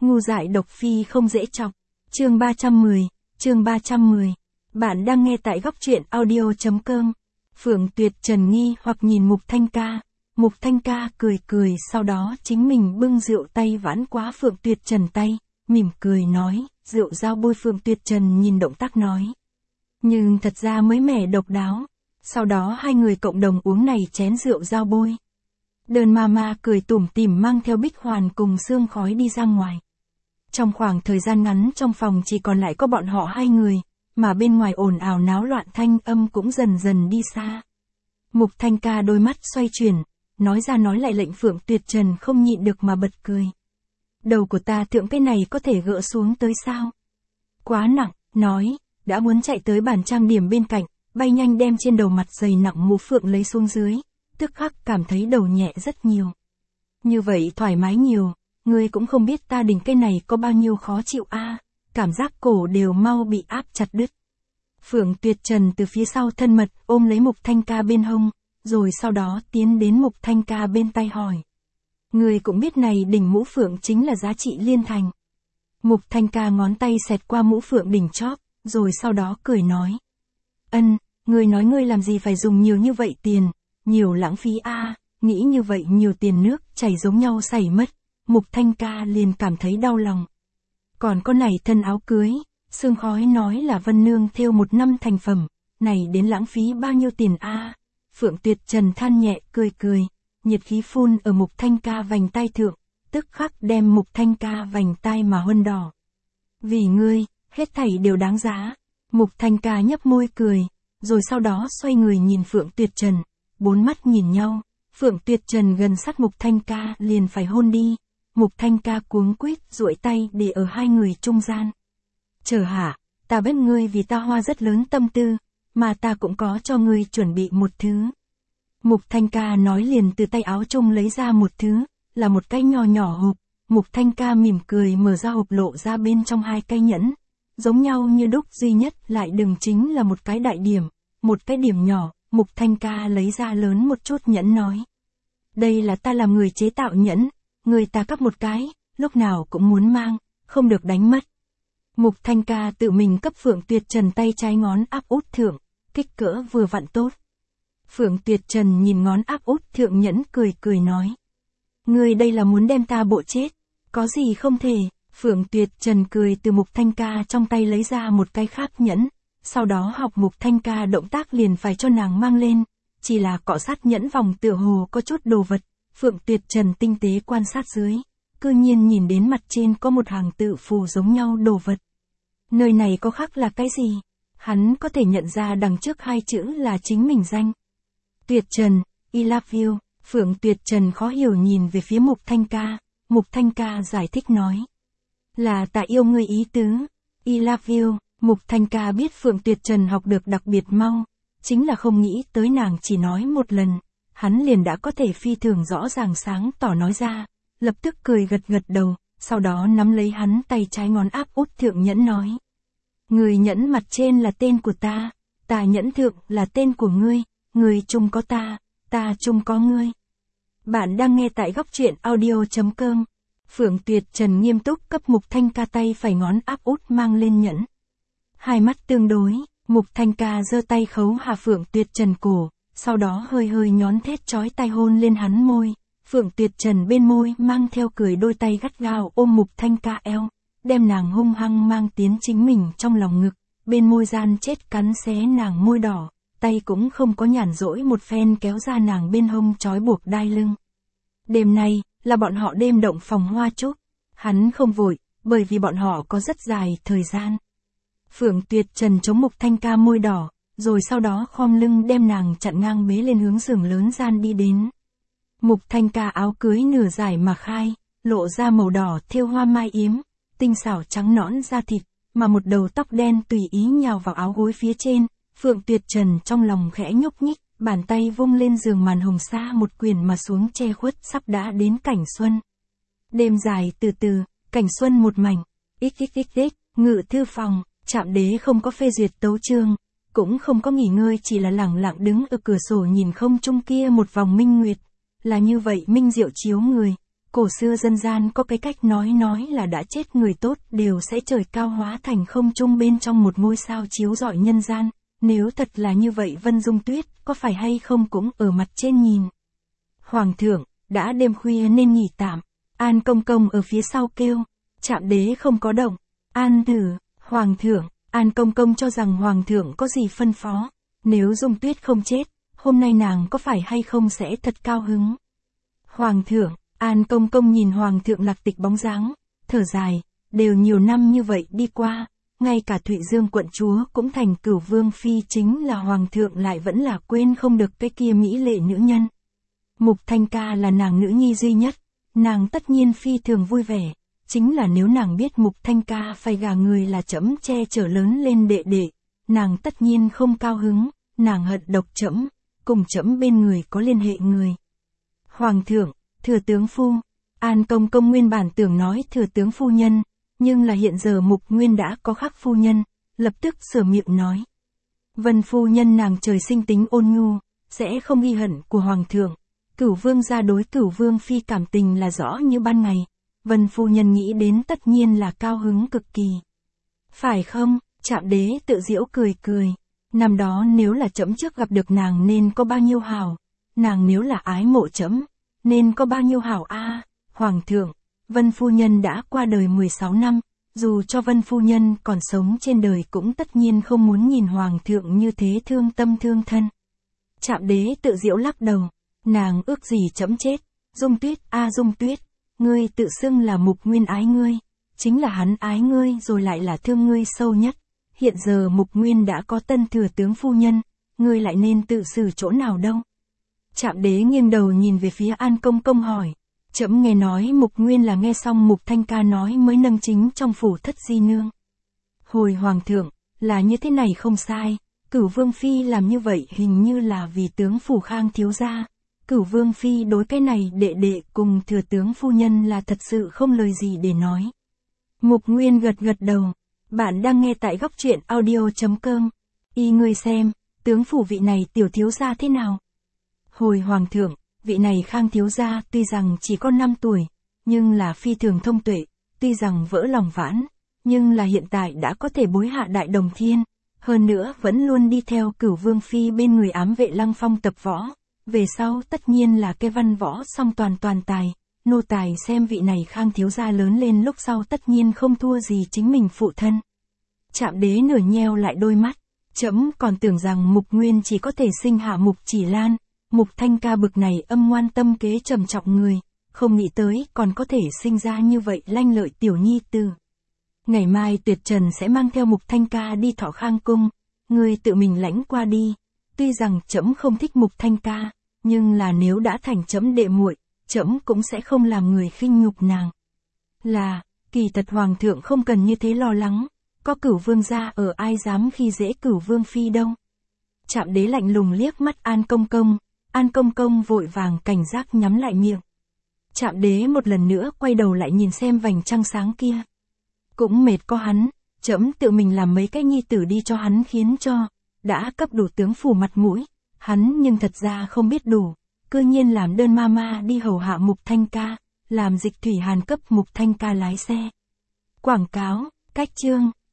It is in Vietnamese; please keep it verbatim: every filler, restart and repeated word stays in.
Ngu dại độc phi không dễ chọc. Chương ba trăm mười, chương ba trăm mười. Bạn đang nghe tại góc truyện audio.com. Phượng Tuyệt Trần nghi hoặc nhìn Mục Thanh Ca. Mục Thanh Ca cười cười, sau đó chính mình bưng rượu tay vãn quá Phượng Tuyệt Trần tay, mỉm cười nói, rượu dao bôi. Phượng Tuyệt Trần nhìn động tác nói. Nhưng thật ra mới mẻ độc đáo. Sau đó hai người cộng đồng uống này chén rượu dao bôi. Đơn ma ma cười tủm tỉm mang theo Bích Hoàn cùng Sương Khói đi ra ngoài. Trong khoảng thời gian ngắn trong phòng chỉ còn lại có bọn họ hai người, mà bên ngoài ồn ào náo loạn thanh âm cũng dần dần đi xa. Mục Thanh Ca đôi mắt xoay chuyển, nói ra nói lại lệnh Phượng Tuyệt Trần không nhịn được mà bật cười. Đầu của ta thượng cái này có thể gỡ xuống tới sao? Quá nặng, nói, đã muốn chạy tới bàn trang điểm bên cạnh, bay nhanh đem trên đầu mặt dày nặng mũ phượng lấy xuống dưới, tức khắc cảm thấy đầu nhẹ rất nhiều. Như vậy thoải mái nhiều, ngươi cũng không biết ta đỉnh cái này có bao nhiêu khó chịu a, à, cảm giác cổ đều mau bị áp chặt đứt. Phượng Tuyệt Trần từ phía sau thân mật ôm lấy Mục Thanh Ca bên hông, rồi sau đó tiến đến Mục Thanh Ca bên tay hỏi. Ngươi cũng biết này đỉnh mũ phượng chính là giá trị liên thành. Mục Thanh Ca ngón tay xẹt qua mũ phượng đỉnh chóp, rồi sau đó cười nói. Ân, ngươi nói ngươi làm gì phải dùng nhiều như vậy tiền, nhiều lãng phí a, à, nghĩ như vậy nhiều tiền nước chảy giống nhau chảy mất. Mục Thanh Ca liền cảm thấy đau lòng. Còn có này thân áo cưới, Sương Khói nói là Vân Nương thêu một năm thành phẩm, này đến lãng phí bao nhiêu tiền a? À? Phượng Tuyệt Trần than nhẹ cười cười, nhiệt khí phun ở Mục Thanh Ca vành tai thượng, tức khắc đem Mục Thanh Ca vành tai mà huân đỏ. Vì ngươi, hết thảy đều đáng giá. Mục Thanh Ca nhấp môi cười, rồi sau đó xoay người nhìn Phượng Tuyệt Trần, bốn mắt nhìn nhau, Phượng Tuyệt Trần gần sát Mục Thanh Ca liền phải hôn đi. Mục Thanh Ca cuống quýt duỗi tay để ở hai người trung gian. Chờ hả, ta biết ngươi vì ta hoa rất lớn tâm tư, mà ta cũng có cho ngươi chuẩn bị một thứ. Mục Thanh Ca nói liền từ tay áo trung lấy ra một thứ, là một cái nhỏ nhỏ hộp. Mục Thanh Ca mỉm cười mở ra hộp lộ ra bên trong hai cây nhẫn, giống nhau như đúc duy nhất lại đừng chính là một cái đại điểm, một cái điểm nhỏ. Mục Thanh Ca lấy ra lớn một chút nhẫn nói. Đây là ta làm người chế tạo nhẫn. Người ta cấp một cái, lúc nào cũng muốn mang, không được đánh mất. Mục Thanh Ca tự mình cấp Phượng Tuyệt Trần tay trái ngón áp út thượng, kích cỡ vừa vặn tốt. Phượng Tuyệt Trần nhìn ngón áp út thượng nhẫn cười cười nói. Người đây là muốn đem ta bộ chết, có gì không thể. Phượng Tuyệt Trần cười từ Mục Thanh Ca trong tay lấy ra một cái khác nhẫn, sau đó học Mục Thanh Ca động tác liền phải cho nàng mang lên, chỉ là cọ sát nhẫn vòng tựa hồ có chút đồ vật. Phượng Tuyệt Trần tinh tế quan sát dưới, cư nhiên nhìn đến mặt trên có một hàng tự phù giống nhau đồ vật. Nơi này có khắc là cái gì? Hắn có thể nhận ra đằng trước hai chữ là chính mình danh. Tuyệt Trần, I love you. Phượng Tuyệt Trần khó hiểu nhìn về phía Mục Thanh Ca. Mục Thanh Ca giải thích nói. Là ta yêu ngươi ý tứ. I love you. Mục Thanh Ca biết Phượng Tuyệt Trần học được đặc biệt mau, chính là không nghĩ tới nàng chỉ nói một lần. Hắn liền đã có thể phi thường rõ ràng sáng tỏ nói ra, lập tức cười gật gật đầu, sau đó nắm lấy hắn tay trái ngón áp út thượng nhẫn nói. Người nhẫn mặt trên là tên của ta, ta nhẫn thượng là tên của ngươi, ngươi chung có ta, ta chung có ngươi. Bạn đang nghe tại góc truyện audio.com. Phượng Tuyệt Trần nghiêm túc cấp Mục Thanh Ca tay phải ngón áp út mang lên nhẫn. Hai mắt tương đối, Mục Thanh Ca giơ tay khấu hạ Phượng Tuyệt Trần cổ. Sau đó hơi hơi nhón thét chói tai hôn lên hắn môi, Phượng Tuyệt Trần bên môi mang theo cười đôi tay gắt gao ôm Mục Thanh Ca eo, đem nàng hung hăng mang tiến chính mình trong lòng ngực, bên môi gian chết cắn xé nàng môi đỏ, tay cũng không có nhàn rỗi một phen kéo ra nàng bên hông trói buộc đai lưng. Đêm nay, là bọn họ đêm động phòng hoa trúc, hắn không vội, bởi vì bọn họ có rất dài thời gian. Phượng Tuyệt Trần chống Mục Thanh Ca môi đỏ, rồi sau đó khom lưng đem nàng chặn ngang bế lên hướng giường lớn gian đi đến. Mục Thanh Ca áo cưới nửa giải mà khai, lộ ra màu đỏ thêu hoa mai yếm, tinh xảo trắng nõn da thịt, mà một đầu tóc đen tùy ý nhào vào áo gối phía trên. Phượng Tuyệt Trần trong lòng khẽ nhúc nhích, bàn tay vung lên giường màn hồng sa một quyền mà xuống che khuất sắp đã đến cảnh xuân. Đêm dài từ từ, cảnh xuân một mảnh, xxxx, ngự thư phòng, Trạm Đế không có phê duyệt tấu chương, cũng không có nghỉ ngơi, chỉ là lẳng lặng đứng ở cửa sổ nhìn không trung kia một vòng minh nguyệt, là như vậy minh diệu chiếu người, Cổ xưa dân gian có cái cách nói nói là đã chết người tốt đều sẽ trời cao hóa thành không trung bên trong một ngôi sao chiếu rọi nhân gian. Nếu thật là như vậy Vân Dung Tuyết có phải hay không cũng ở mặt trên nhìn. Hoàng thượng, đã đêm khuya nên nghỉ tạm. An công công ở phía sau kêu. Trạm đế không có động. An thử, Hoàng thượng, An công công cho rằng Hoàng thượng có gì phân phó. Nếu Dung Tuyết không chết, hôm nay nàng có phải hay không sẽ thật cao hứng. Hoàng thượng, An công công nhìn Hoàng thượng lạc tịch bóng dáng, thở dài, đều nhiều năm như vậy đi qua, ngay cả Thụy Dương quận chúa cũng thành Cửu Vương phi, chính là Hoàng thượng lại vẫn là quên không được cái kia mỹ lệ nữ nhân. Mục Thanh Ca là nàng nữ nhi duy nhất, nàng tất nhiên phi thường vui vẻ, chính là nếu nàng biết Mục Thanh Ca phải gả người là trẫm che chở lớn lên đệ đệ, nàng tất nhiên không cao hứng, nàng hận độc trẫm, cùng trẫm bên người có liên hệ người. Hoàng thượng, thừa tướng phu, An công công nguyên bản tưởng nói thừa tướng phu nhân, nhưng là hiện giờ Mục Nguyên đã có khắc phu nhân, lập tức sửa miệng nói. Vân phu nhân nàng trời sinh tính ôn nhu, sẽ không ghi hận của Hoàng thượng. Cửu Vương gia đối Cửu Vương phi cảm tình là rõ như ban ngày. Vân phu nhân nghĩ đến tất nhiên là cao hứng cực kỳ. Phải không? Trạm đế tự giễu cười cười. Năm đó nếu là trẫm trước gặp được nàng nên có bao nhiêu hảo. Nàng nếu là ái mộ trẫm nên có bao nhiêu hảo a. À, Hoàng thượng, Vân phu nhân đã qua đời mười sáu năm, dù cho Vân phu nhân còn sống trên đời cũng tất nhiên không muốn nhìn Hoàng thượng như thế thương tâm thương thân. Trạm đế tự giễu lắc đầu. Nàng ước gì trẫm chết. Dung Tuyết, a à, Dung Tuyết, ngươi tự xưng là Mục Nguyên ái ngươi, chính là hắn ái ngươi rồi lại là thương ngươi sâu nhất. Hiện giờ Mục Nguyên đã có tân thừa tướng phu nhân, ngươi lại nên tự xử chỗ nào đâu. Trạm đế nghiêng đầu nhìn về phía An công công hỏi. Trẫm nghe nói Mục Nguyên là nghe xong Mục Thanh Ca nói mới nâng chính trong phủ thất di nương. Hồi Hoàng thượng, là như thế này không sai, Cửu Vương phi làm như vậy hình như là vì tướng phủ Khang thiếu gia. Cửu Vương phi đối cái này đệ đệ cùng thừa tướng phu nhân là thật sự không lời gì để nói. Mục Nguyên gật gật đầu. Bạn đang nghe tại góc truyện audio chấm com. Y ngươi xem, tướng phủ vị này tiểu thiếu gia thế nào? Hồi Hoàng thượng, vị này Khang thiếu gia tuy rằng chỉ có năm tuổi, nhưng là phi thường thông tuệ, tuy rằng vỡ lòng vãn, nhưng là hiện tại đã có thể bối hạ đại đồng thiên, hơn nữa vẫn luôn đi theo Cửu Vương phi bên người ám vệ Lăng Phong tập võ. Về sau tất nhiên là cái văn võ song toàn toàn tài, nô tài xem vị này Khang thiếu gia lớn lên lúc sau tất nhiên không thua gì chính mình phụ thân. Trạm đế nửa nheo lại đôi mắt, trẫm còn tưởng rằng Mục Nguyên chỉ có thể sinh hạ Mục Chỉ Lan, Mục Thanh Ca bực này âm ngoan tâm kế trầm trọng người, không nghĩ tới còn có thể sinh ra như vậy lanh lợi tiểu nhi tử. Ngày mai Tuyệt Trần sẽ mang theo Mục Thanh Ca đi Thọ Khang cung, ngươi tự mình lãnh qua đi. Tuy rằng trẫm không thích Mục Thanh Ca, nhưng là nếu đã thành trẫm đệ muội, trẫm cũng sẽ không làm người khinh nhục nàng. Là, kỳ thật Hoàng thượng không cần như thế lo lắng, có Cửu Vương gia ở ai dám khi dễ Cửu Vương phi đâu. Trạm đế lạnh lùng liếc mắt An công công, An công công vội vàng cảnh giác nhắm lại miệng. Trạm đế một lần nữa quay đầu lại nhìn xem vành trăng sáng kia. Cũng mệt có hắn, trẫm tự mình làm mấy cái nhi tử đi cho hắn khiến cho, đã cấp đủ tướng phủ mặt mũi, hắn nhưng thật ra không biết đủ, cư nhiên làm đơn ma ma đi hầu hạ Mục Thanh Ca, làm Dịch Thủy Hàn cấp Mục Thanh Ca lái xe. Quảng cáo, cách chương.